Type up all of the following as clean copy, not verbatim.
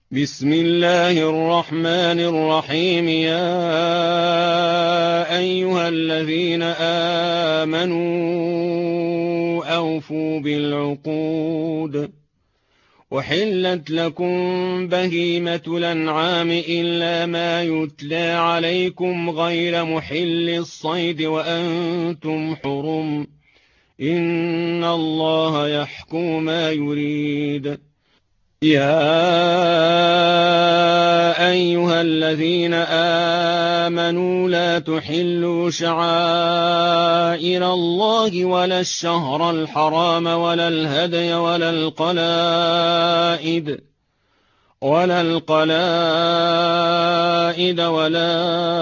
بسم الله الرحمن الرحيم. يا أيها الذين آمنوا أوفوا بالعقود. وحلت لكم بهيمة الأنعام إلا ما يتلى عليكم غير محل الصيد وأنتم حرم. إن الله يحكم ما يريد. يا أيها الذين آمنوا لا تحلوا شعائر الله ولا الشهر الحرام ولا الهدي ولا القلائد ولا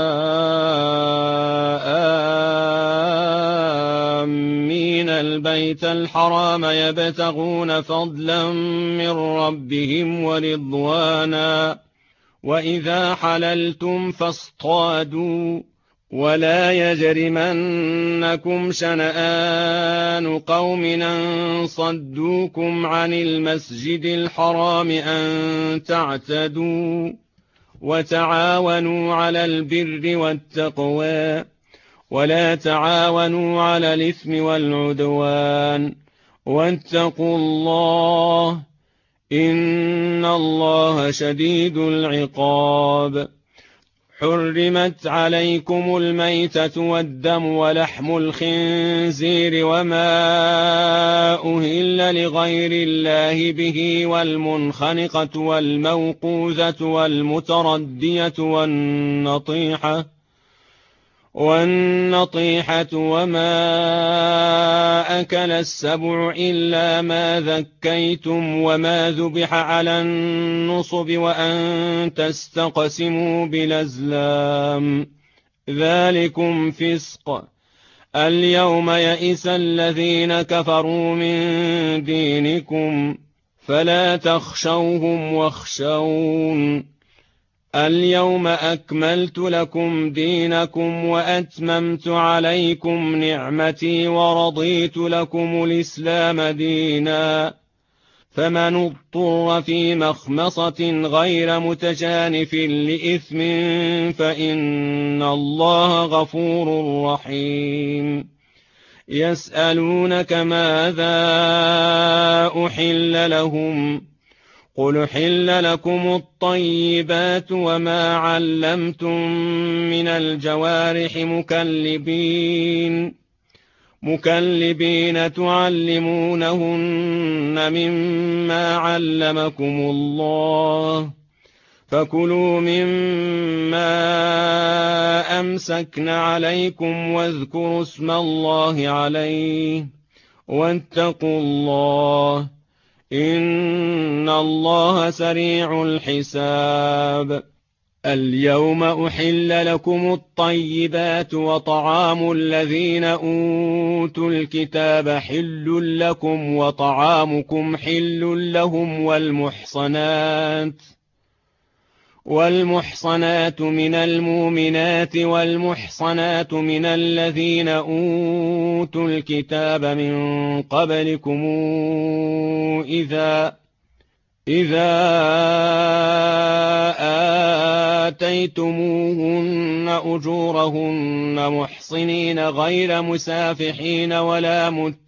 آمين البيت الحرام يبتغون فضلا من ربهم ورضوانا. وإذا حللتم فاصطادوا. ولا يجرمنكم شنآن قوم أن صدوكم عن المسجد الحرام أن تعتدوا. وتعاونوا على البر والتقوى ولا تعاونوا على الإثم والعدوان. واتقوا الله إن الله شديد العقاب. حرمت عليكم الميتة والدم ولحم الخنزير وما أهل لغير الله به والمنخنقة والموقوذة والمتردية والنطيحة وما أكل السبع إلا ما ذكيتم وما ذبح على النصب وأن تستقسموا بالأزلام ذلكم فسق. اليوم يئس الذين كفروا من دينكم فلا تخشوهم واخشون. اليوم أكملت لكم دينكم وأتممت عليكم نعمتي ورضيت لكم الإسلام دينا. فمن اضطر في مخمصة غير متجانف لإثم فإن الله غفور رحيم. يسألونك ماذا أحل لهم قل حل لكم الطيبات وما علمتم من الجوارح مكلبين تعلمونهن مما علمكم الله فكلوا مما أمسكن عليكم واذكروا اسم الله عليه واتقوا الله إن الله سريع الحساب. اليوم أحل لكم الطيبات وطعام الذين أوتوا الكتاب حل لكم وطعامكم حل لهم والمحصنات من المؤمنات والمحصنات من الذين أوتوا الكتاب من قبلكم إذا آتيتموهن أجورهن محصنين غير مسافحين ولا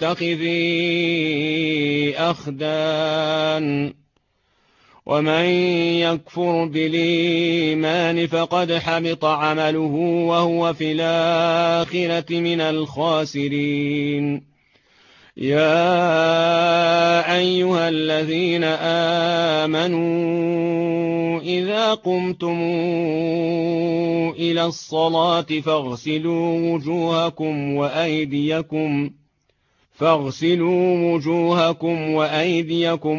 متخذي أخدان. ومن يكفر بالإيمان فقد حبط عمله وهو في الآخرة من الخاسرين. يا أيها الذين آمنوا إذا قمتم إلى الصلاة فاغسلوا وجوهكم وأيديكم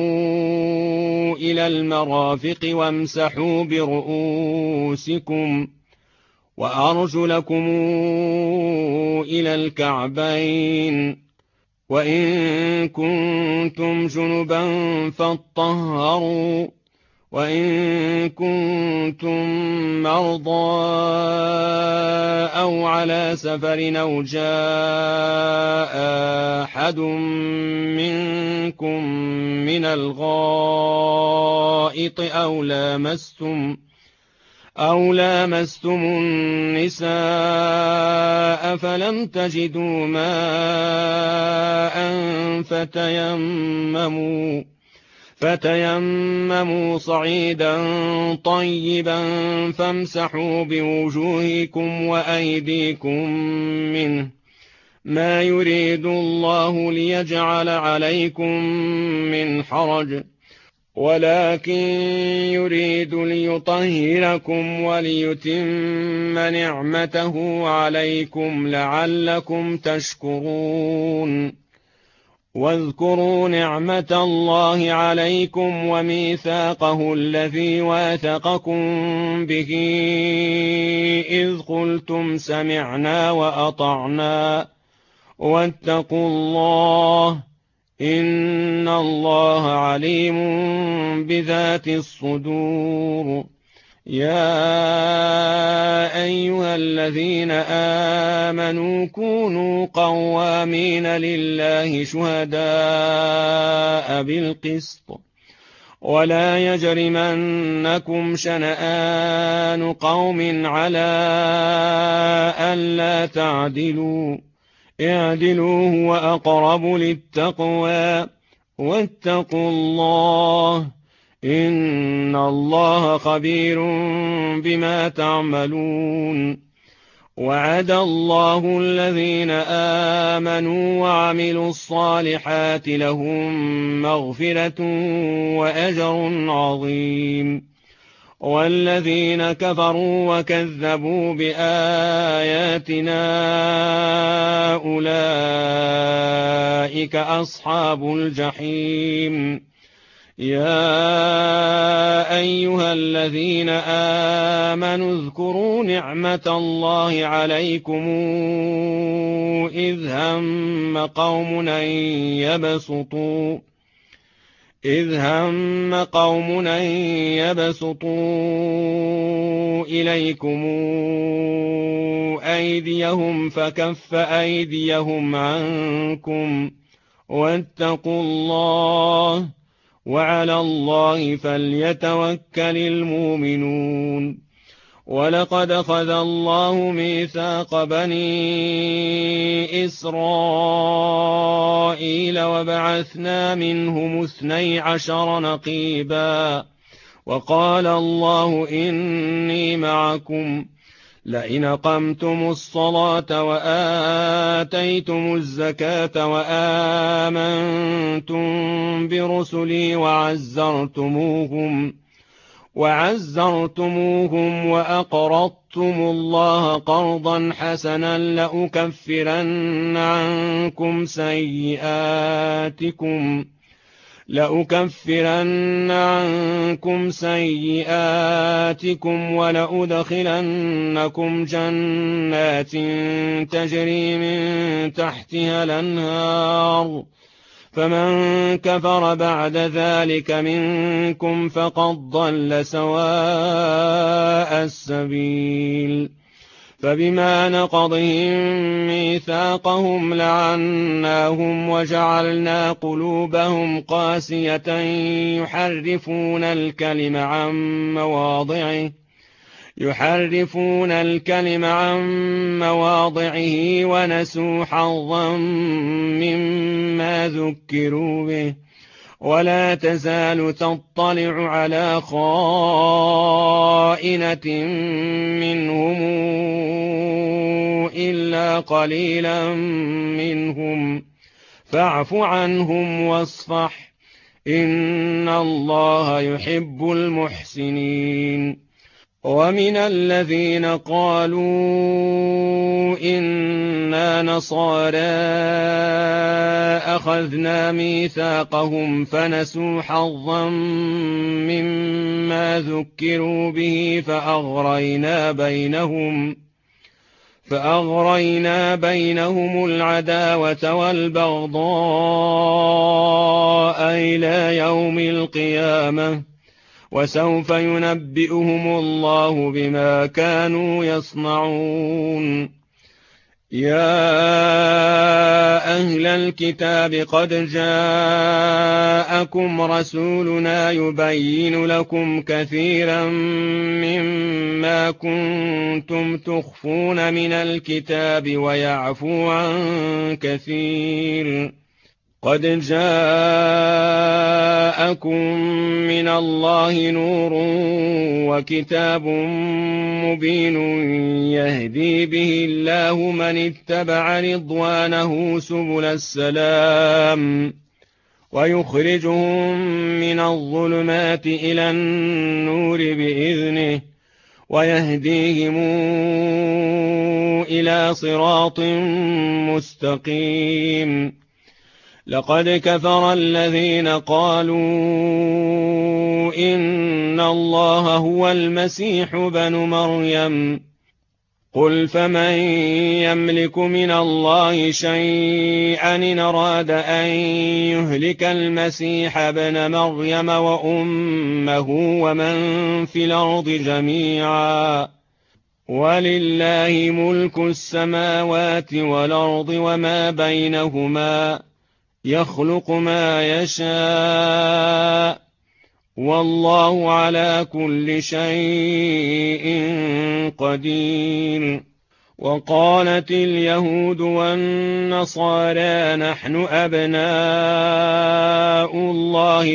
إلى المرافق وامسحوا برؤوسكم وأرجلكم إلى الكعبين وإن كنتم جنبا فاطهروا وإن كنتم مرضى أو على سفر أو جاء أحد منكم من الغائط أو لامستم النساء فلم تجدوا ماء فتيمموا صعيدا طيبا فامسحوا بوجوهكم وأيديكم منه، ما يريد الله ليجعل عليكم من حرج، ولكن يريد ليطهركم وليتم نعمته عليكم لعلكم تشكرون. واذكروا نعمة الله عليكم وميثاقه الذي واثقكم به إذ قلتم سمعنا وأطعنا واتقوا الله إن الله عليم بذات الصدور. يا أيها الذين آمنوا كونوا قوامين لله شهداء بالقسط، ولا يجرمنكم شنآن قوم على ألا تعدلوا، اعدلوا هو أقرب للتقوى، واتقوا الله إن الله خبير بما تعملون. وعد الله الذين آمنوا وعملوا الصالحات لهم مغفرة وأجر عظيم، والذين كفروا وكذبوا بآياتنا أولئك أصحاب الجحيم. يا أيها الذين آمنوا اذكروا نعمة الله عليكم إذ هم قوم أن يبسطوا إليكم أيديهم فكف أيديهم عنكم، واتقوا الله وعلى الله فليتوكل المؤمنون. ولقد أخذ الله ميثاق بني إسرائيل وبعثنا منهم 12 نقيبا، وقال الله إني معكم لئن أقمتم الصلاة وآتيتم الزكاة وآمنتم برسلي وعزرتموهم وأقرضتم الله قرضا حسنا لأكفرن عنكم سيئاتكم ولأدخلنكم جنات تجري من تحتها الأنهار، فمن كفر بعد ذلك منكم فقد ضل سواء السبيل. فبما نقضهم ميثاقهم لعناهم وجعلنا قلوبهم قاسية يحرفون الكلم عن مواضعه ونسوا حظا مما ذكروا به، ولا تزال تطلع على خائنة منهم إلا قليلا منهم، فاعف عنهم واصفح إن الله يحب المحسنين. ومن الذين قالوا إنا نصارى أخذنا ميثاقهم فنسوا حظا مما ذكروا به فأغرينا بينهم العداوة والبغضاء إلى يوم القيامة، وسوف ينبئهم الله بما كانوا يصنعون. يا أهل الكتاب قد جاءكم رسولنا يبين لكم كثيرا مما كنتم تخفون من الكتاب ويعفو عن كثير. قد جاءكم من الله نور وكتاب مبين يهدي به الله من اتبع رضوانه سبل السلام ويخرجهم من الظلمات إلى النور بإذنه ويهديهم إلى صراط مستقيم. لقد كفر الذين قالوا إن الله هو المسيح بن مريم. قل فمن يملك من الله شيئا إن أراد أن يهلك المسيح ابن مريم وأمه ومن في الأرض جميعا ولله ملك السماوات والأرض وما بينهما يخلق ما يشاء والله على كل شيء قدير. وقالت اليهود والنصارى نحن أبناء الله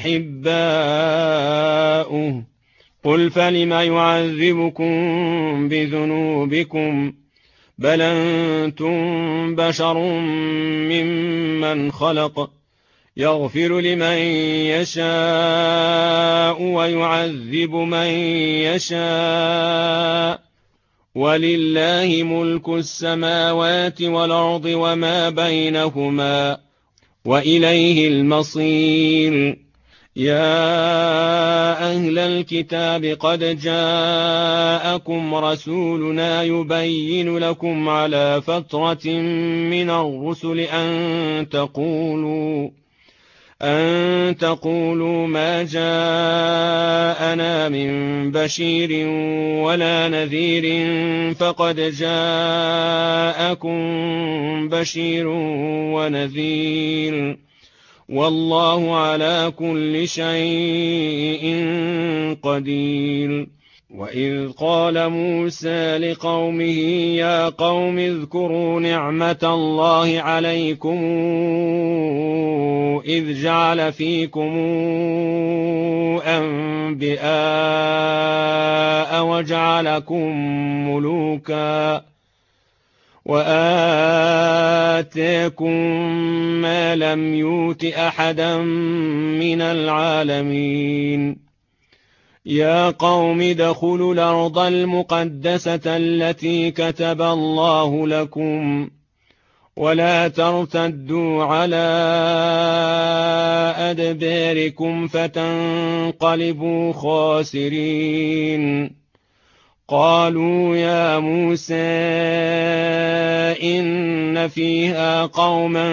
وأحباؤه. قل فلم يعذبكم بذنوبكم بل أنتم بشر ممن خلق يغفر لمن يشاء ويعذب من يشاء ولله ملك السماوات والأرض وما بينهما وإليه المصير. يا أهل الكتاب قد جاءكم رسولنا يبين لكم على فترة من الرسل أن تقولوا ما جاءنا من بشير ولا نذير فقد جاءكم بشير ونذير والله على كل شيء قدير. وإذ قال موسى لقومه يا قوم اذكروا نعمة الله عليكم إذ جعل فيكم أنبياء وجعلكم ملوكا وآتاكم ما لم يؤت أحدا من العالمين. يا قوم ادخلوا الأرض المقدسة التي كتب الله لكم ولا ترتدوا على أدباركم فتنقلبوا خاسرين. قالوا يا موسى إن فيها قوما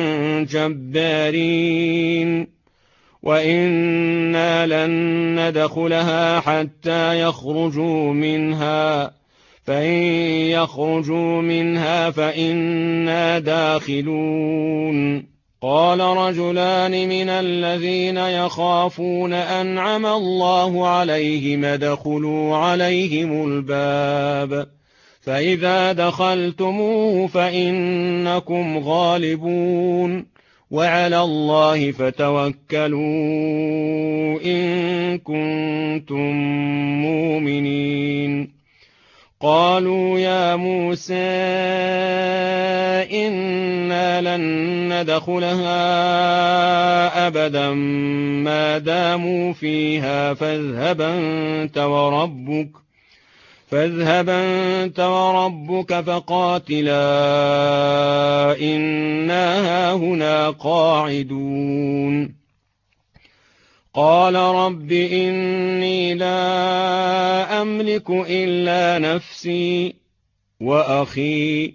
جبارين وإنا لن ندخلها حتى يخرجوا منها فإن يخرجوا منها فإنا داخلون. قال رجلان من الذين يخافون أنعم الله عليهم ادخلوا عليهم الباب فإذا دخلتموه فإنكم غالبون وعلى الله فتوكلوا إن كنتم مؤمنين. قالوا يا موسى إنا لن ندخلها أبدا ما داموا فيها فاذهب أنت وربك فقاتلا إنا هاهنا قاعدون. قال رب إني لا أملك إلا نفسي وأخي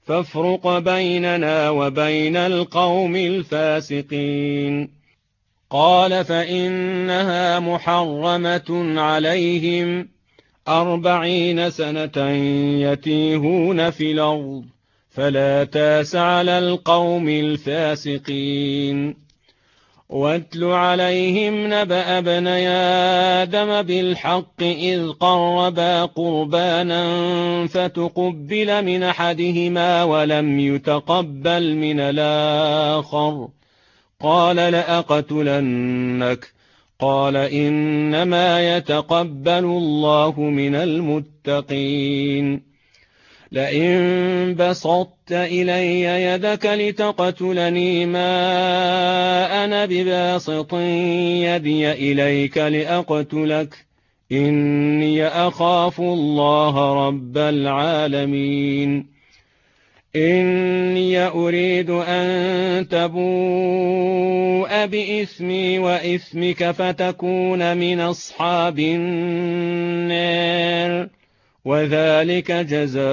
فافرق بيننا وبين القوم الفاسقين. قال فإنها محرمة عليهم 40 سنة يتيهون في الأرض فلا تاس على القوم الفاسقين واتل عليهم نبأ ابني آدم بالحق إذ قربا قربانا فتقبل من أحدهما ولم يتقبل من الآخر قال لأقتلنك قال إنما يتقبل الله من المتقين لئن بسطت إلي يدك لتقتلني ما أنا بباسط يدي إليك لأقتلك إني أخاف الله رب العالمين إني أريد أن تبوء بإثمي وإثمك فتكون من أصحاب النار وذلك جزاء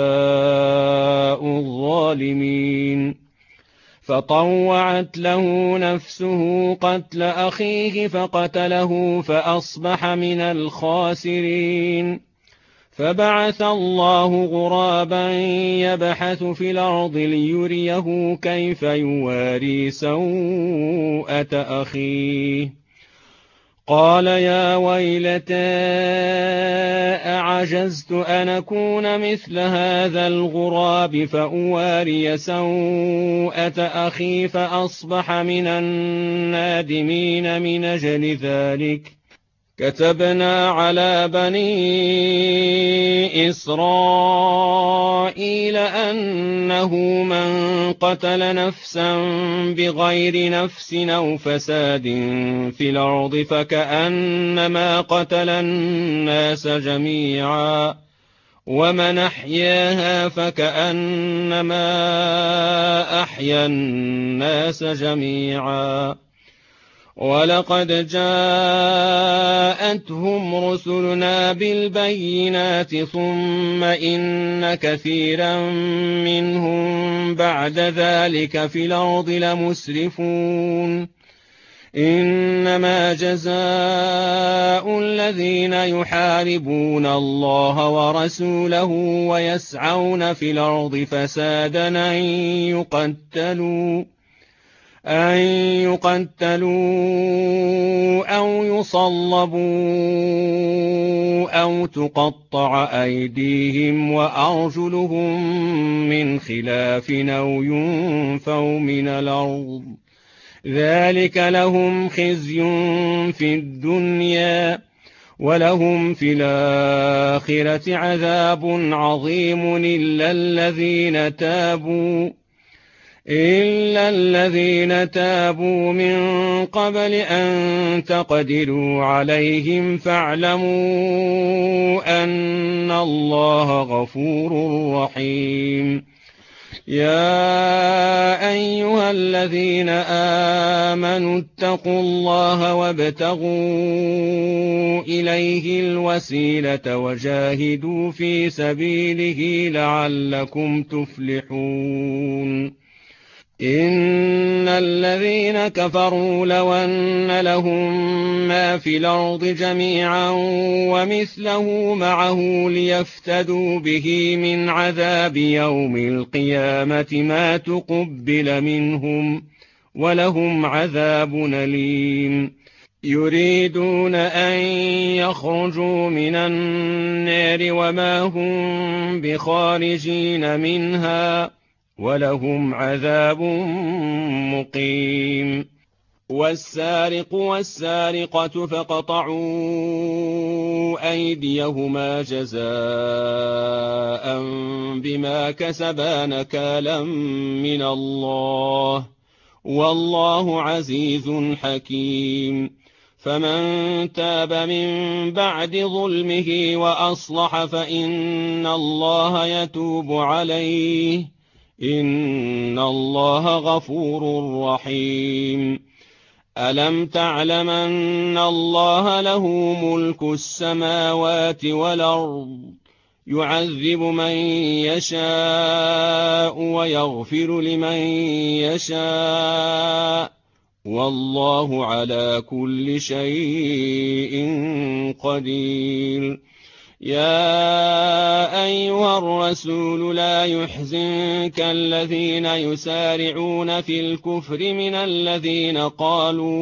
الظالمين فطوعت له نفسه قتل أخيه فقتله فأصبح من الخاسرين فبعث الله غرابا يبحث في الأرض ليريه كيف يواري سوءة أخيه قال يا ويلتى أعجزت أن أكون مثل هذا الغراب فأواري سوءة أخي فأصبح من النادمين من أجل ذلك كتبنا على بني إسرائيل أنه من قتل نفسا بغير نفس أو فساد في الأرض فكأنما قتل الناس جميعا ومن أحياها فكأنما أحيا الناس جميعا ولقد جاءتهم رسلنا بالبينات ثم إن كثيرا منهم بعد ذلك في الأرض لمسرفون إنما جزاء الذين يحاربون الله ورسوله ويسعون في الأرض فسادا أن يقتلوا أو يصلبوا أو تقطع أيديهم وأرجلهم من خلاف أو ينفوا من الأرض ذلك لهم خزي في الدنيا ولهم في الآخرة عذاب عظيم إلا الذين تابوا من قبل أن تقدروا عليهم فاعلموا أن الله غفور رحيم يا أيها الذين آمنوا اتقوا الله وابتغوا إليه الوسيلة وجاهدوا في سبيله لعلكم تفلحون إن الذين كفروا لو أن لهم ما في الأرض جميعا ومثله معه ليفتدوا به من عذاب يوم القيامة ما تقبل منهم ولهم عذاب أليم يريدون أن يخرجوا من النار وما هم بخارجين منها ولهم عذاب مقيم والسارق والسارقة فاقطعوا أيديهما جزاء بما كسبا نكالا من الله والله عزيز حكيم فمن تاب من بعد ظلمه وأصلح فإن الله يتوب عليه إن الله غفور رحيم ألم تعلم أن الله له ملك السماوات والأرض يعذب من يشاء ويغفر لمن يشاء والله على كل شيء قدير. يا أيها الرسول لا يحزنك الذين يسارعون في الكفر من الذين قالوا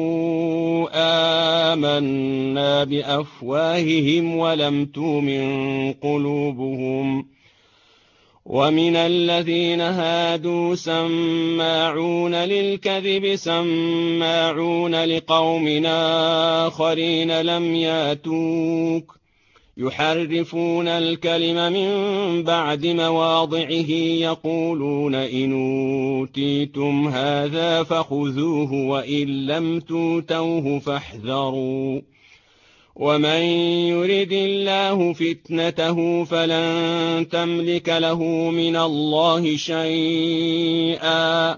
آمنا بأفواههم ولم تؤمن قلوبهم، ومن الذين هادوا سماعون للكذب سماعون لقوم آخرين لم ياتوك يحرفون الكلم من بعد مواضعه يقولون إن أوتيتم هذا فخذوه وإن لم توتوه فاحذروا، ومن يرد الله فتنته فلن تملك له من الله شيئا.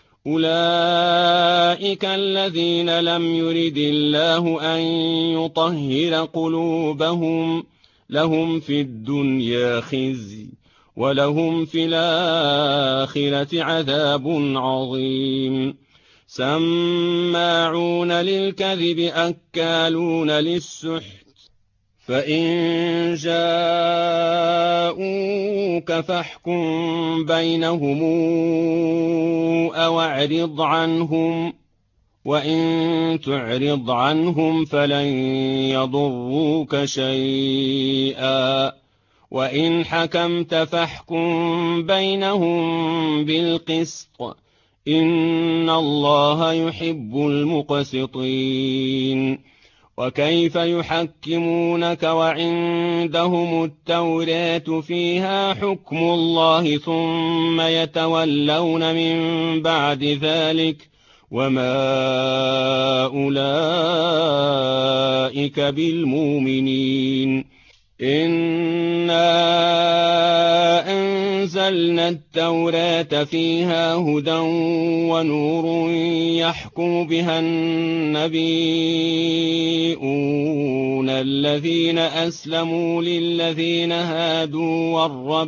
أولئك الذين لم يرد الله أن يطهر قلوبهم، لهم في الدنيا خزي ولهم في الآخرة عذاب عظيم. سماعون للكذب أكالون للسحت، فإن جاءوك فاحكم بينهم أو اعرض عنهم، وإن تعرض عنهم فلن يضروك شيئا، وإن حكمت فاحكم بينهم بالقسط، إن الله يحب المقسطين. وكيف يحكمونك وعندهم التوراة فيها حكم الله ثم يتولون من بعد ذلك وما أولئك بالمؤمنين. إنا أنزلنا التوراة فيها هدى ونور يحكم بها النبيون الذين أسلموا للذين هادوا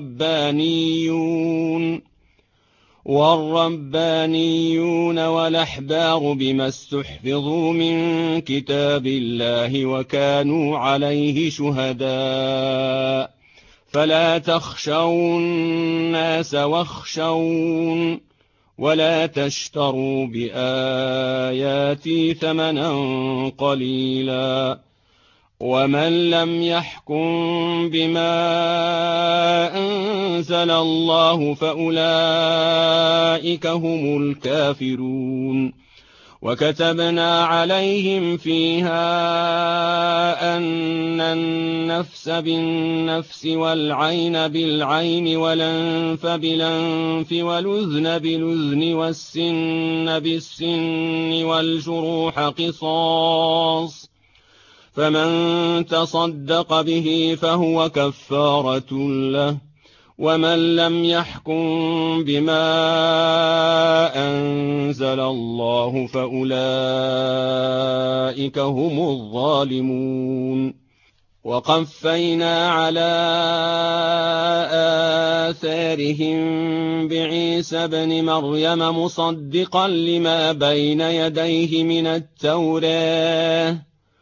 والربانيون والأحبار بما استحفظوا من كتاب الله وكانوا عليه شهداء، فلا تخشوا الناس واخشون ولا تشتروا بآياتي ثمنا قليلا. ومن لم يحكم بما أنزل الله فأولئك هم الكافرون. وكتبنا عليهم فيها أن النفس بالنفس والعين بالعين والأنف بالأنف والأذن بالأذن والسن بالسن والجروح قصاص، فمن تصدق به فهو كفارة له، ومن لم يحكم بما أنزل الله فأولئك هم الظالمون. وقفينا على آثارهم بعيسى ابن مريم مصدقا لما بين يديه من التوراة،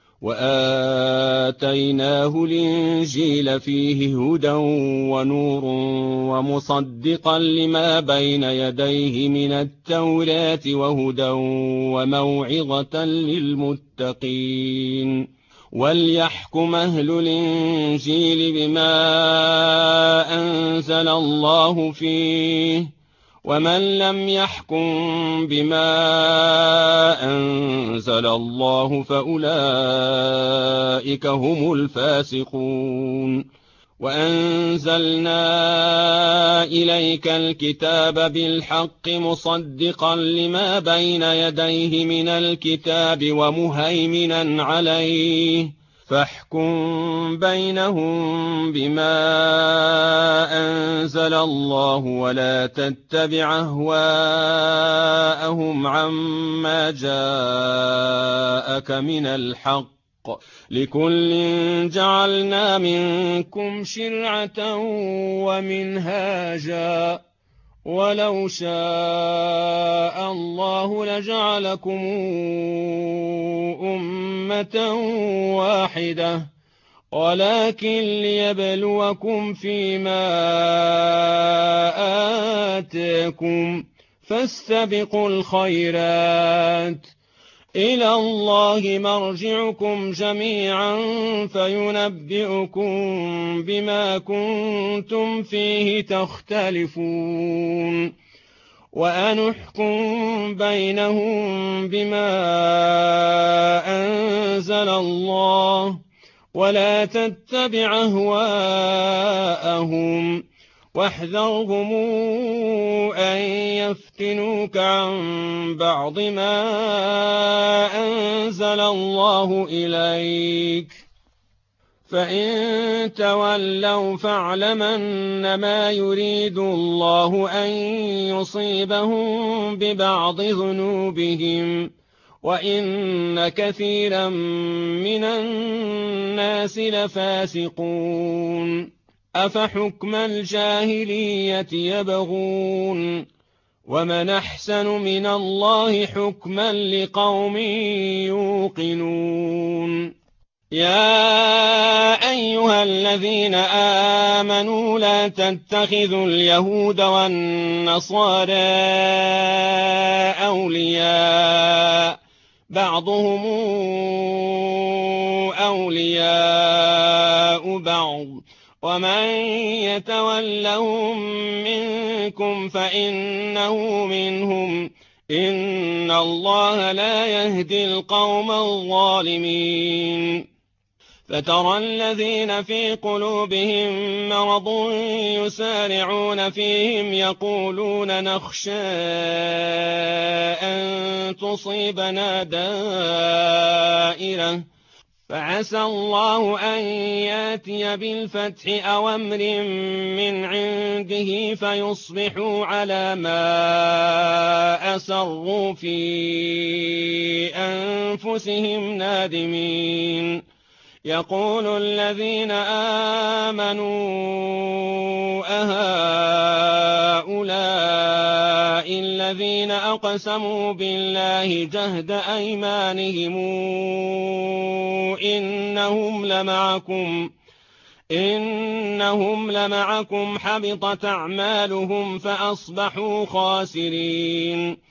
وآتيناه الإنجيل فيه هدى ونور ومصدقا لما بين يديه من التوراة وهدى وموعظة للمتقين. وليحكم أهل الإنجيل بما أنزل الله فيه، ومن لم يحكم بما أنزل الله فأولئك هم الفاسقون. وأنزلنا إليك الكتاب بالحق مصدقا لما بين يديه من الكتاب ومهيمنا عليه، فاحكم بينهم بما أنزل الله ولا تتبع أهواءهم عما جاءك من الحق، لكل جعلنا منكم شرعة ومنهاجا ولو شاء الله لجعلكم أمة واحدة ولكن ليبلوكم فيما آتاكم فاستبقوا الخيرات إلى الله مرجعكم جميعا فينبئكم بما كنتم فيه تختلفون وأنحكم بينهم بما أنزل الله ولا تتبع أهواءهم واحذرهم أن يفتنوك عن بعض ما أنزل الله إليك فإن تولوا فاعلم أنما يريد الله أن يصيبهم ببعض ذنوبهم وإن كثيرا من الناس لفاسقون أفحكم الجاهلية يبغون ومن أحسن من الله حكما لقوم يوقنون يا أيها الذين آمنوا لا تتخذوا اليهود والنصارى أولياء بعضهم أولياء بعض ومن يتولهم منكم فإنه منهم إن الله لا يهدي القوم الظالمين فترى الذين في قلوبهم مرض يسارعون فيهم يقولون نخشى أن تصيبنا دائرة فعسى الله أن ياتي بالفتح أو أمر من عنده فيصبحوا على ما أسروا في أنفسهم نادمين يقول الذين آمنوا أهؤلاء الذين أقسموا بالله جهد أيمانهم إنهم لمعكم حبطت أعمالهم فأصبحوا خاسرين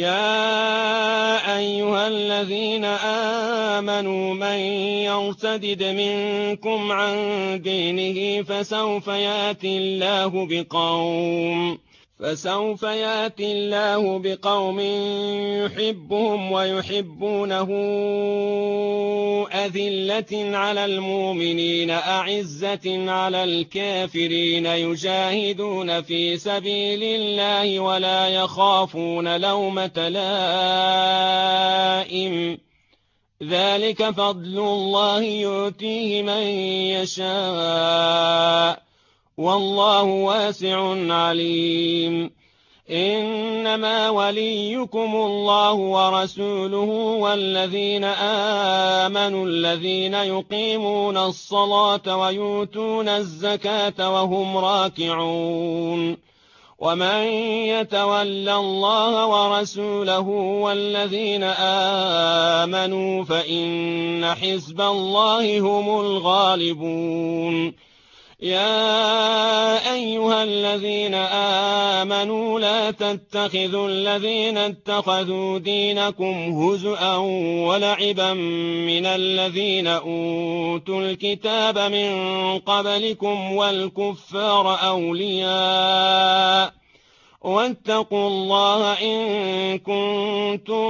يا أيها الذين آمنوا من يرتدد منكم عن دينه فسوف يأتي الله بقوم يحبهم ويحبونه أذلة على المؤمنين أعزة على الكافرين يجاهدون في سبيل الله ولا يخافون لومة لائم ذلك فضل الله يؤتيه من يشاء والله واسع عليم إنما وليكم الله ورسوله والذين آمنوا الذين يقيمون الصلاة ويؤتون الزكاة وهم راكعون ومن يتول الله ورسوله والذين آمنوا فإن حزب الله هم الغالبون يا أيها الذين آمنوا لا تتخذوا الذين اتخذوا دينكم هزؤا ولعبا من الذين أوتوا الكتاب من قبلكم والكفار أولياء واتقوا الله إن كنتم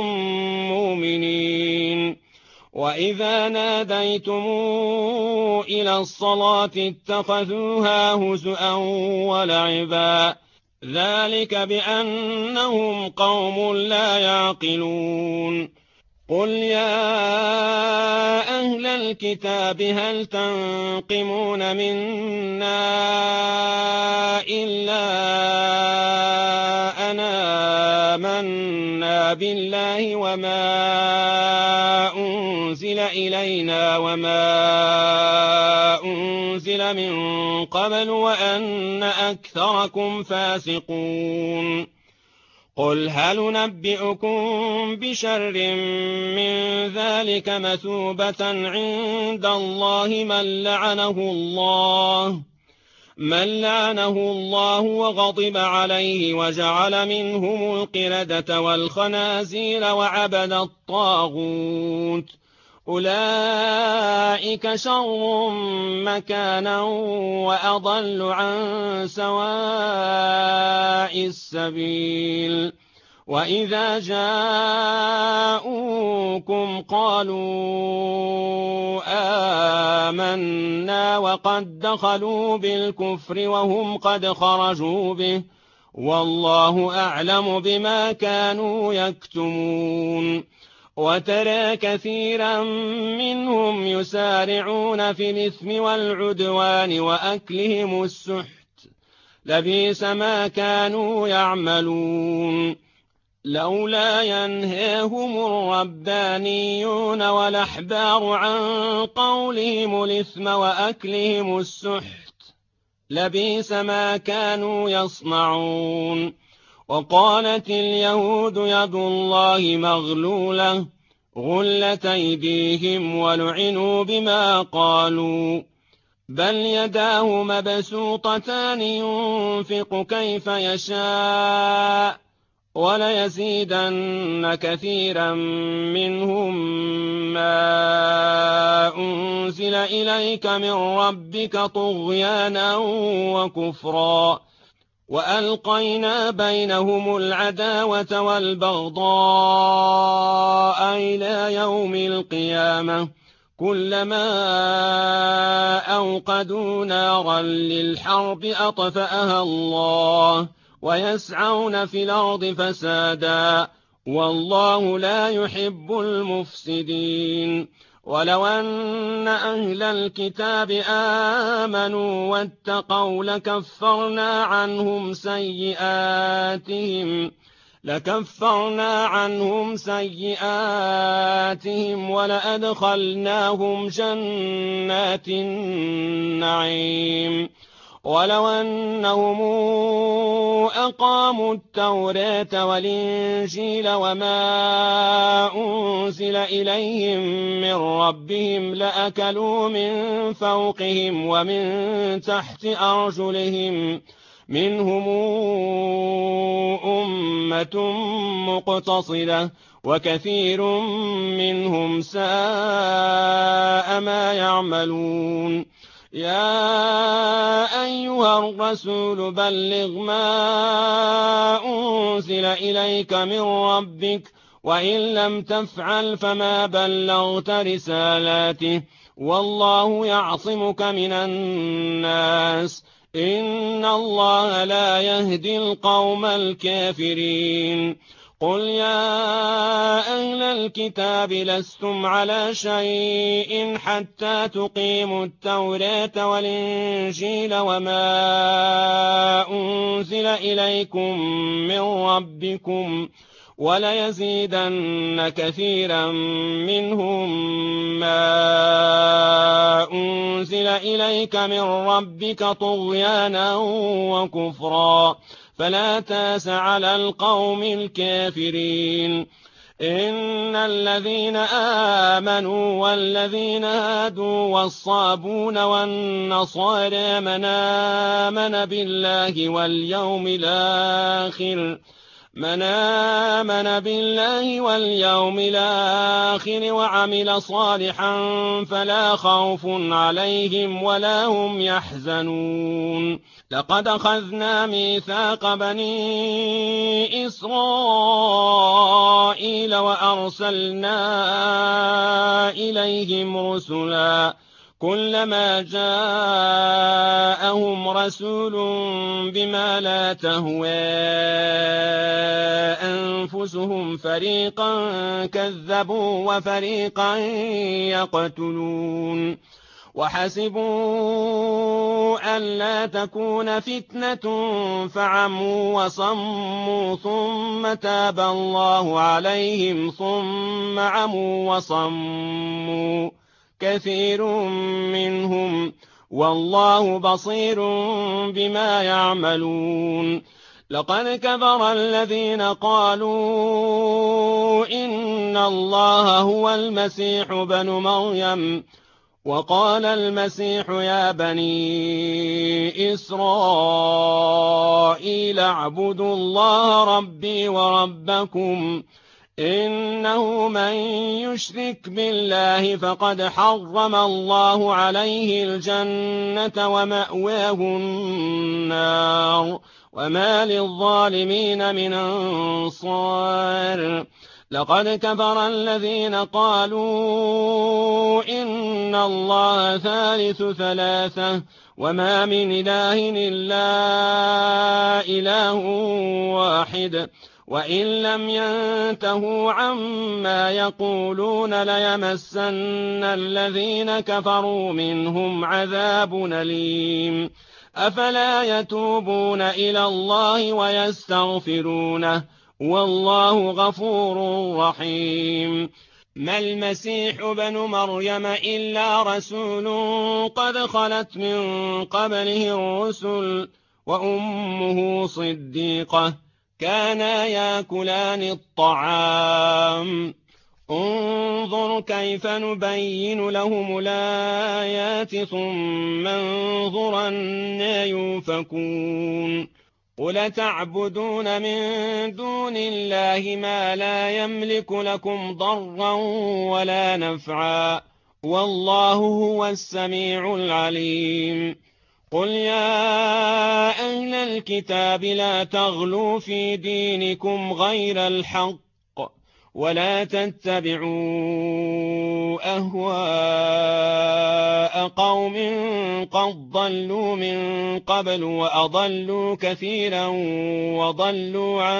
مؤمنين وإذا ناديتم إلى الصلاة اتخذوها هزؤا ولعبا ذلك بأنهم قوم لا يعقلون قل يا أهل الكتاب هل تنقمون منا إلا أن آمنا بالله وما أنزل إلينا وما أنزل من قبل وأن أكثركم فاسقون قل هل ننبئكم بشر من ذلك مثوبة عند الله من لعنه الله وغضب عليه وجعل منهم القردة والخنازير وعبد الطاغوت أولئك شر مكانا وأضل عن سواء السبيل وإذا جاءوكم قالوا آمنا وقد دخلوا بالكفر وهم قد خرجوا به والله أعلم بما كانوا يكتمون وترى كثيرا منهم يسارعون في الإثم والعدوان وأكلهم السحت لبئس ما كانوا يعملون لولا ينهاهم الربانيون والأحبار عن قولهم الإثم وأكلهم السحت لبئس ما كانوا يصنعون وقالت اليهود يد الله مغلولة غلت أيديهم ولعنوا بما قالوا بل يداه مبسوطتان ينفق كيف يشاء وليزيدن كثيرا منهم ما أنزل إليك من ربك طغيانا وكفرا وألقينا بينهم العداوة والبغضاء إلى يوم القيامة كلما أوقدوا نارا للحرب أطفأها الله ويسعون في الأرض فسادا والله لا يحب المفسدين ولو أن أهل الكتاب آمنوا واتقوا لكفرنا عنهم سيئاتهم ولأدخلناهم جنات النعيم ولو أنهم أقاموا التوراة والإنجيل وما أنزل إليهم من ربهم لأكلوا من فوقهم ومن تحت أرجلهم منهم أمة مقتصدة وكثير منهم ساء ما يعملون يا أيها الرسول بلغ ما أنزل إليك من ربك وإن لم تفعل فما بلغت رسالاته والله يعصمك من الناس إن الله لا يهدي القوم الكافرين قل يا أهل الكتاب لستم على شيء حتى تقيموا التوراة والإنجيل وما أنزل إليكم من ربكم وليزيدن كثيرا منهم ما أنزل إليك من ربك طغيانا وكفرا فلا تاس على القوم الكافرين إن الذين آمنوا والذين هادوا والصابون والنصارى من آمن بالله واليوم الآخر وعمل صالحا فلا خوف عليهم ولا هم يحزنون لقد أخذنا ميثاق بني إسرائيل وأرسلنا إليهم رسلا كلما جاءهم رسول بما لا تهوى أنفسهم فريقا كذبوا وفريقا يقتلون وحسبوا ألا تكون فتنة فعموا وصموا ثم تاب الله عليهم ثم عموا وصموا كثير منهم والله بصير بما يعملون. لقد كفر الذين قالوا إن الله هو المسيح بن مريم وقال المسيح يا بني إسرائيل اعبدوا الله ربي وربكم إنه من يشرك بالله فقد حرم الله عليه الجنة ومأواه النار وما للظالمين من أنصار. لقد كفر الذين قالوا إن الله ثالث ثلاثة وما من إله إلا إله واحد وإن لم ينتهوا عما يقولون ليمسن الذين كفروا منهم عذاب أليم. أفلا يتوبون إلى الله ويستغفرونه والله غفور رحيم. ما المسيح بن مريم إلا رسول قد خلت من قبله الرسل وأمه صديقة كانا ياكلان الطعام انظر كيف نبين لهم الآيات ثم انظر أنى يؤفكون. قل تعبدون من دون الله ما لا يملك لكم ضرا ولا نفعا والله هو السميع العليم. قل يا أهل الكتاب لا تغلوا في دينكم غير الحق ولا تتبعوا أهواء قوم قد ضلوا من قبل وأضلوا كثيرا وضلوا عن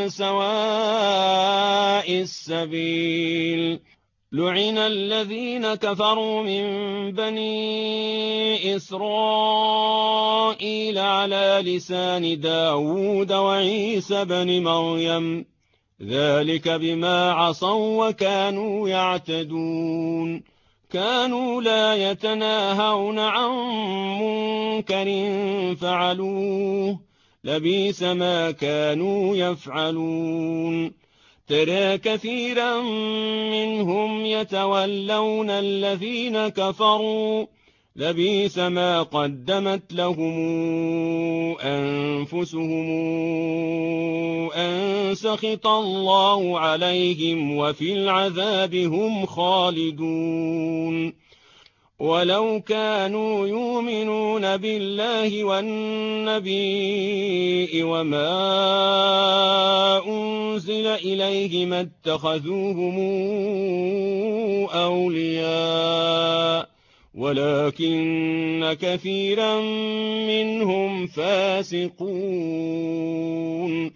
سواء السبيل. لعن الذين كفروا من بني إسرائيل على لسان داود وعيسى بن مريم ذلك بما عصوا وكانوا يعتدون. كانوا لا يتناهون عن منكر فعلوه لبئس ما كانوا يفعلون. ترى كثيرا منهم يتولون الذين كفروا لبئس ما قدمت لهم أنفسهم أن سخط الله عليهم وفي العذاب هم خالدون. ولو كانوا يؤمنون بالله والنبي وما أنزل إليه ما اتخذوهم أولياء ولكن كثيرا منهم فاسقون.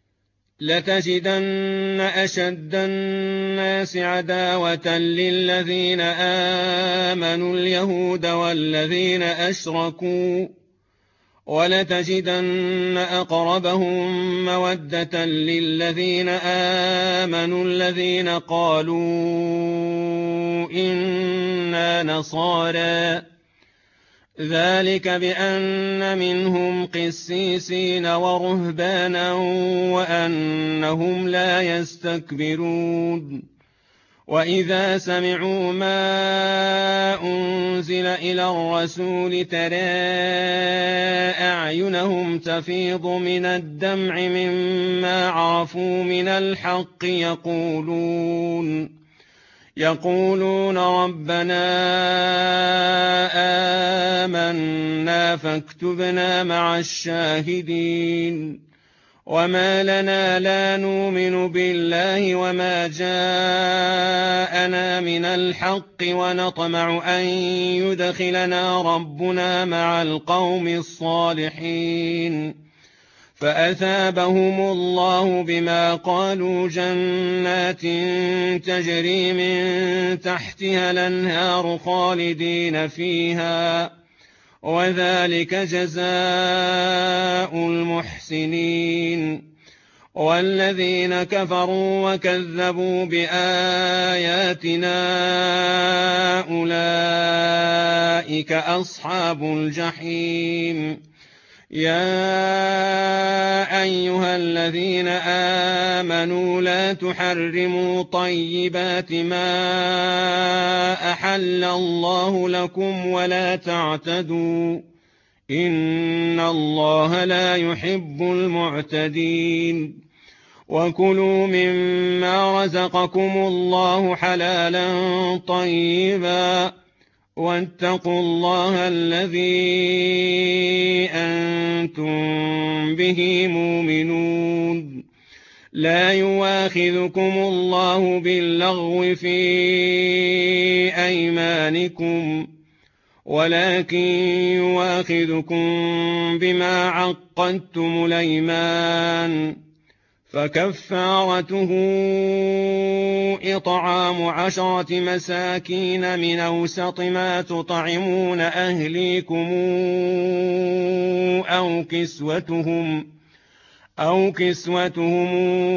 لتجدن أشد الناس عداوة للذين آمنوا اليهود والذين أشركوا ولتجدن أقربهم مودة للذين آمنوا الذين قالوا إنا نصارى ذلك بأن منهم قسيسين ورهبانا وأنهم لا يستكبرون. وإذا سمعوا ما أنزل إلى الرسول ترى أعينهم تفيض من الدمع مما عرفوا من الحق يقولون ربنا آمنا فاكتبنا مع الشاهدين. وما لنا لا نؤمن بالله وما جاءنا من الحق ونطمع أن يدخلنا ربنا مع القوم الصالحين. فأثابهم الله بما قالوا جنات تجري من تحتها الأنهار خالدين فيها وذلك جزاء المحسنين. والذين كفروا وكذبوا بآياتنا أولئك أصحاب الجحيم. يا أيها الذين آمنوا لا تحرموا طيبات ما أحل الله لكم ولا تعتدوا إن الله لا يحب المعتدين. وكلوا مما رزقكم الله حلالا طيبا واتقوا الله الذي أنتم به مؤمنون. لا يواخذكم الله باللغو في أيمانكم ولكن يواخذكم بما عقدتم الأيمان فكفارته إطعام 10 مساكين من أوسط ما تطعمون أهليكم أو كسوتهم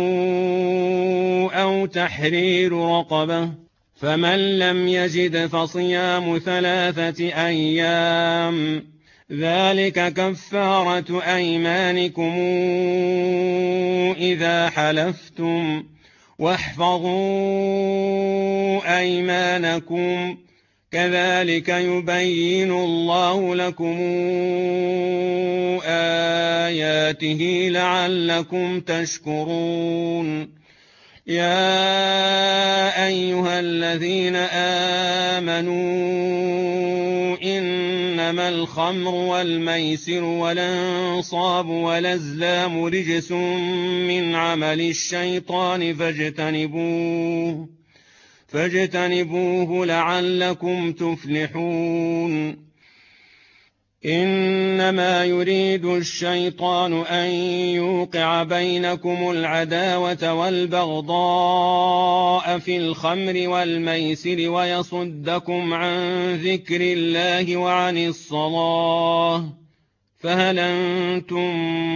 أو تحرير رقبة فمن لم يجد فصيام 3 أيام ذلك كفارة أيمانكم إذا حلفتم واحفظوا أيمانكم كذلك يبين الله لكم آياته لعلكم تشكرون. يا أيها الذين آمنوا إنما الخمر والميسر والأنصاب والأزلام رجس من عمل الشيطان فاجتنبوه لعلكم تفلحون. إنما يريد الشيطان أن يوقع بينكم العداوة والبغضاء في الخمر والميسر ويصدكم عن ذكر الله وعن الصلاة فهل أنتم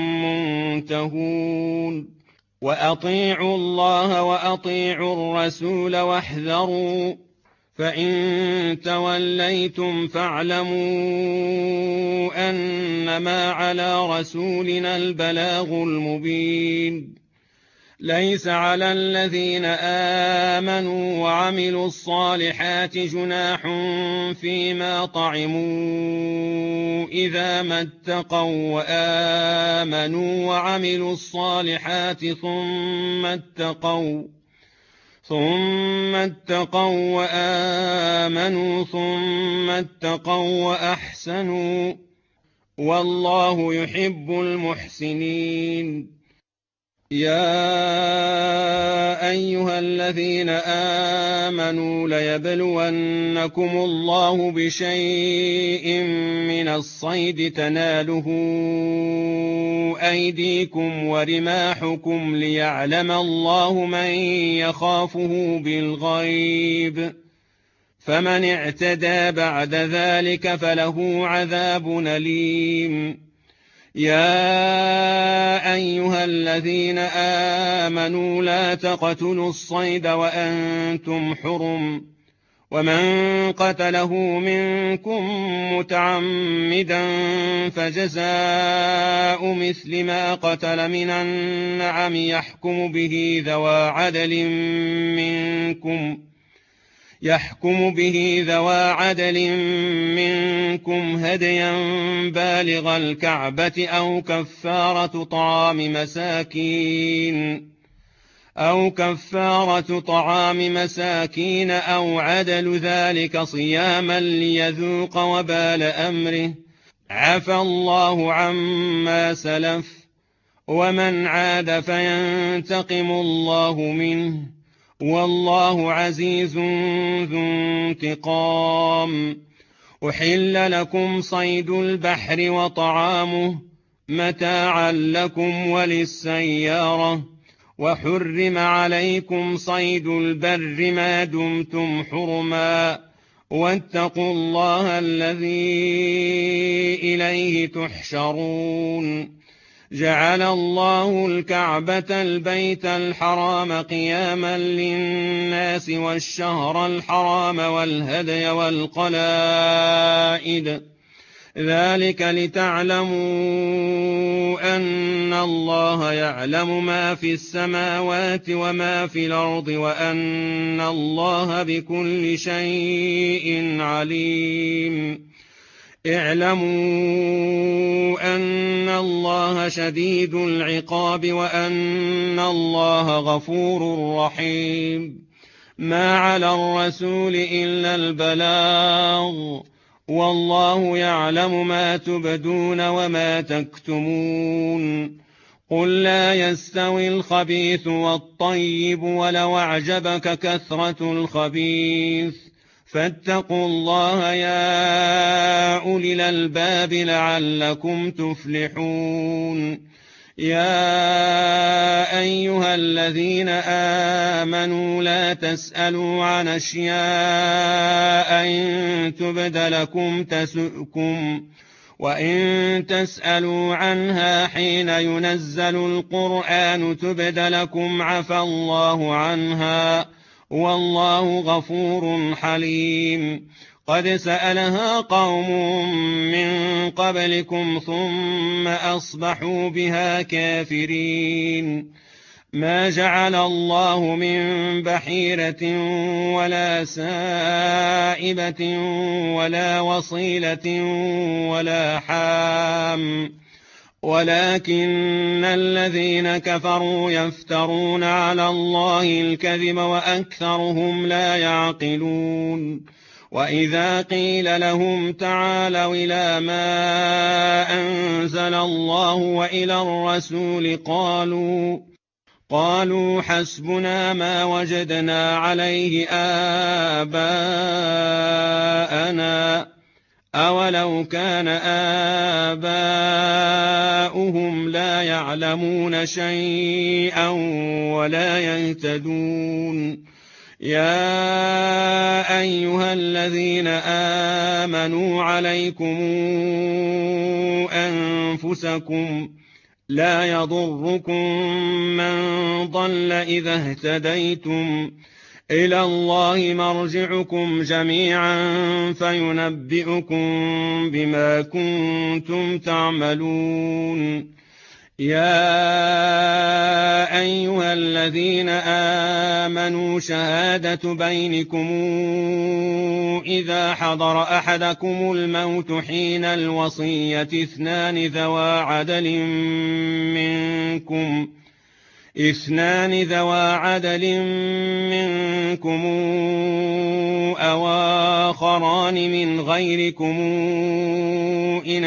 منتهون؟ وأطيعوا الله وأطيعوا الرسول واحذروا فإن توليتم فاعلموا أنما على رسولنا البلاغ المبين. ليس على الذين آمنوا وعملوا الصالحات جناح فيما طعموا إذا ما اتقوا وآمنوا وعملوا الصالحات ثم اتقوا وآمنوا ثم اتقوا وأحسنوا والله يحب المحسنين. يا أيها الذين آمنوا ليبلونكم الله بشيء من الصيد تناله أيديكم ورماحكم ليعلم الله من يخافه بالغيب فمن اعتدى بعد ذلك فله عذاب أليم. يا أيها الذين آمنوا لا تقتلوا الصيد وأنتم حرم ومن قتله منكم متعمدا فجزاء مثل ما قتل من النعم يحكم به ذوى عدل منكم هديا بالغ الكعبة أو كفارة طعام مساكين أو عدل ذلك صياما ليذوق وبال أمره عفى الله عما سلف ومن عاد فينتقم الله منه والله عزيز ذو انتقام. أحل لكم صيد البحر وطعامه متاعا لكم وللسيارة وحرم عليكم صيد البر ما دمتم حرما واتقوا الله الذي إليه تحشرون. جعل الله الكعبة البيت الحرام قياما للناس والشهر الحرام والهدي والقلائد ذلك لتعلموا أن الله يعلم ما في السماوات وما في الأرض وأن الله بكل شيء عليم اعلموا أن الله شديد العقاب وأن الله غفور رحيم ما على الرسول إلا البلاغ والله يعلم ما تبدون وما تكتمون قل لا يستوي الخبيث والطيب ولو أعجبك كثرة الخبيث فاتقوا الله يا أولي الألباب لعلكم تفلحون يا أيها الذين آمنوا لا تسألوا عن أشياء إن تبد لكم تسؤكم وإن تسألوا عنها حين ينزل القرآن تبد لكم عفى الله عنها والله غفور حليم قد سألها قوم من قبلكم ثم أصبحوا بها كافرين ما جعل الله من بحيرة ولا سائبة ولا وصيلة ولا حام ولكن الذين كفروا يفترون على الله الكذب وأكثرهم لا يعقلون وإذا قيل لهم تعالوا إلى ما أنزل الله وإلى الرسول قالوا حسبنا ما وجدنا عليه آباءنا أولو كان آباؤهم لا يعلمون شيئا ولا يهتدون يا أيها الذين آمنوا عليكم أنفسكم لا يضركم من ضل إذا اهتديتم إلى الله مرجعكم جميعا فينبئكم بما كنتم تعملون يا أيها الذين آمنوا شهادة بينكم إذا حضر أحدكم الموت حين الوصية اثنان ذوا عدل منكم أو آخران من غيركم إن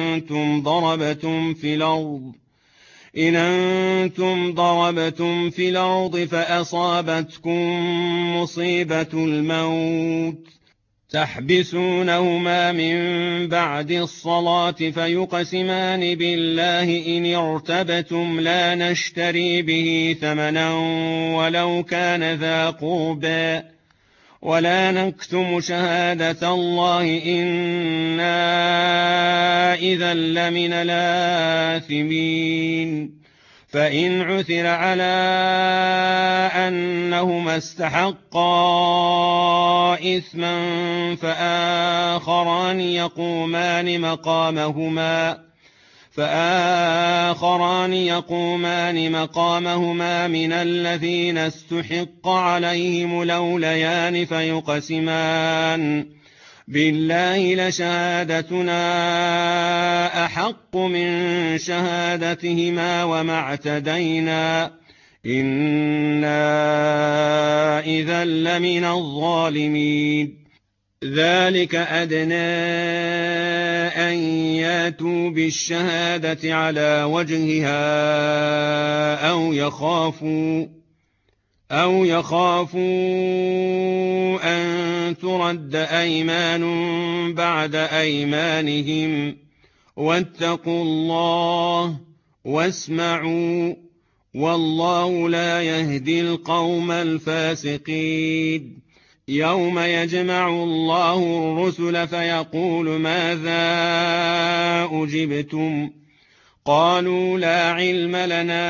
أنتم ضربتم في الأرض فأصابتكم مصيبة الموت تحبسونهما من بعد الصلاة فيقسمان بالله إن ارتبتم لا نشتري به ثمنا ولو كان ذا قربى ولا نكتم شهادة الله إنا إذا لمن الآثمين فإن عثر على أنهما استحقا إثما فآخران يقومان مقامهما من الذين استحق عليهم الأوليان فيقسمان بالله لشهادتنا أحق من شهادتهما وما اعتدينا إنا إذا لمن الظالمين ذلك أدنى أن ياتوا بالشهادة على وجهها أو يخافوا أن ترد أيمان بعد أيمانهم واتقوا الله واسمعوا والله لا يهدي القوم الفاسقين يوم يجمع الله الرسل فيقول ماذا أجبتم قالوا لا علم لنا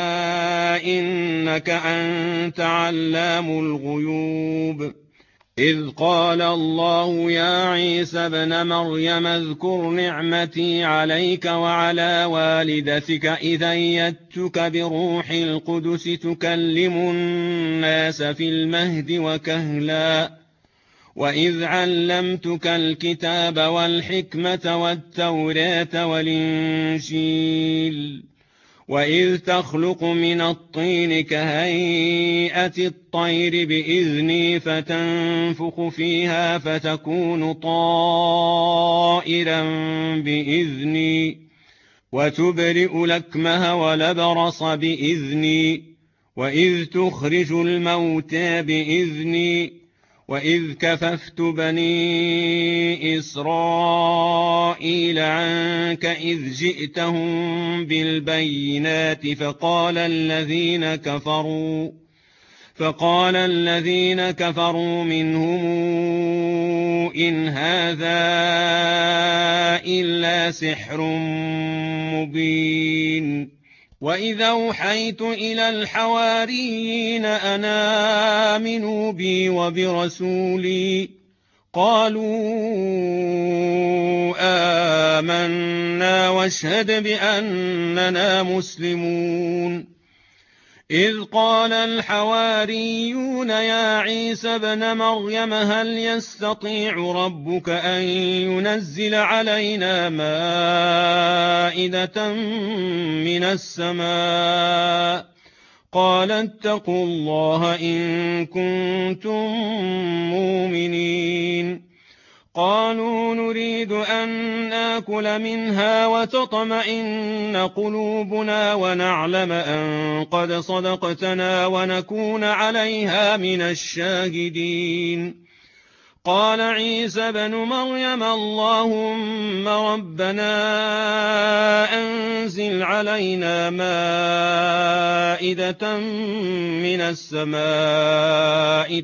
إنك أنت علام الغيوب إذ قال الله يا عيسى ابن مريم اذكر نعمتي عليك وعلى والدتك إذ أيدتك بروح القدس تكلم الناس في المهد وكهلا وإذ علمتك الكتاب والحكمة والتوراة والإنجيل وإذ تخلق من الطين كهيئة الطير بإذني فتنفخ فيها فتكون طائرا بإذني وتبرئ الأكمه والأبرص بإذني وإذ تخرج الموتى بإذني وإذ كففت بني إسرائيل عنك إذ جئتهم بالبينات فقال الذين كفروا منهم إن هذا إلا سحر مبين وإذا أوحيت إلى الحواريين أن آمنوا بي وبرسولي قالوا آمنا واشهد بأننا مسلمون إذ قال الحواريون يا عيسى ابن مريم هل يستطيع ربك أن ينزل علينا مائدة من السماء قال اتقوا الله إن كنتم مؤمنين قالوا نريد أن ناكل منها وتطمئن قلوبنا ونعلم أن قد صدقتنا ونكون عليها من الشاهدين قال عيسى بن مريم اللهم ربنا أنزل علينا مائدة من السماء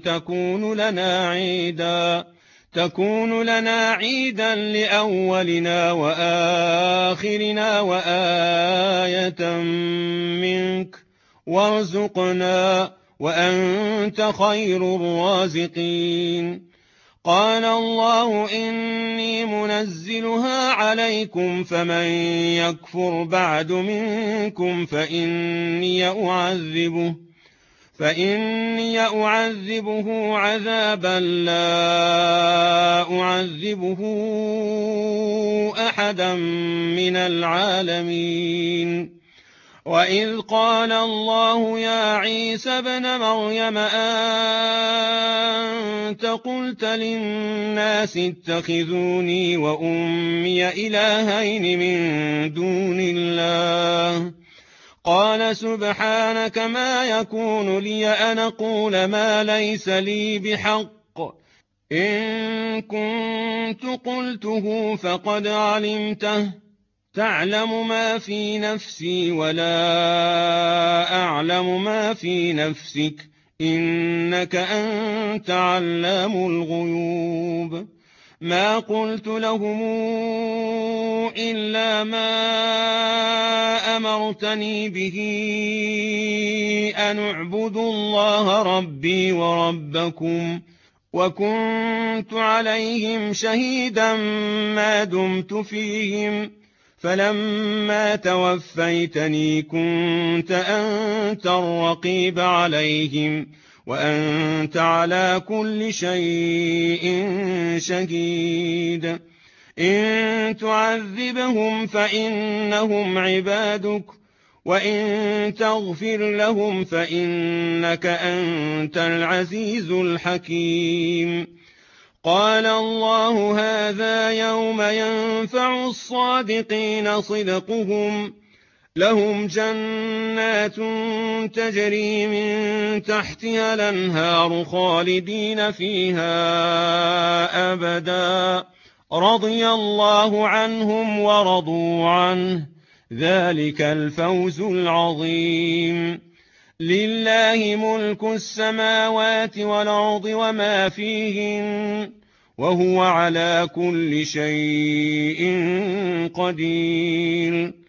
تكون لنا عيدا لأولنا وآخرنا وآية منك وارزقنا وأنت خير الرازقين قال الله إني منزلها عليكم فمن يكفر بعد منكم فإني أعذبه عذابا لا أعذبه أحدا من العالمين وإذ قال الله يا عيسى ابن مريم أنت قلت للناس اتخذوني وأمي إلهين من دون الله قال سبحانك ما يكون لي أن أقول ما ليس لي بحق إن كنت قلته فقد علمته تعلم ما في نفسي ولا أعلم ما في نفسك إنك أنت علام الغيوب ما قلت لهم إلا ما أمرتني به أن اعبدوا الله ربي وربكم وكنت عليهم شهيدا ما دمت فيهم فلما توفيتني كنت أنت الرقيب عليهم وأنت على كل شيء شهيد إن تعذبهم فإنهم عبادك وإن تغفر لهم فإنك أنت العزيز الحكيم قال الله هذا يوم ينفع الصادقين صدقهم لهم جنات تجري من تحتها الأنهار خالدين فيها أبدا رضي الله عنهم ورضوا عنه ذلك الفوز العظيم لله ملك السماوات والأرض وما فيهن وهو على كل شيء قدير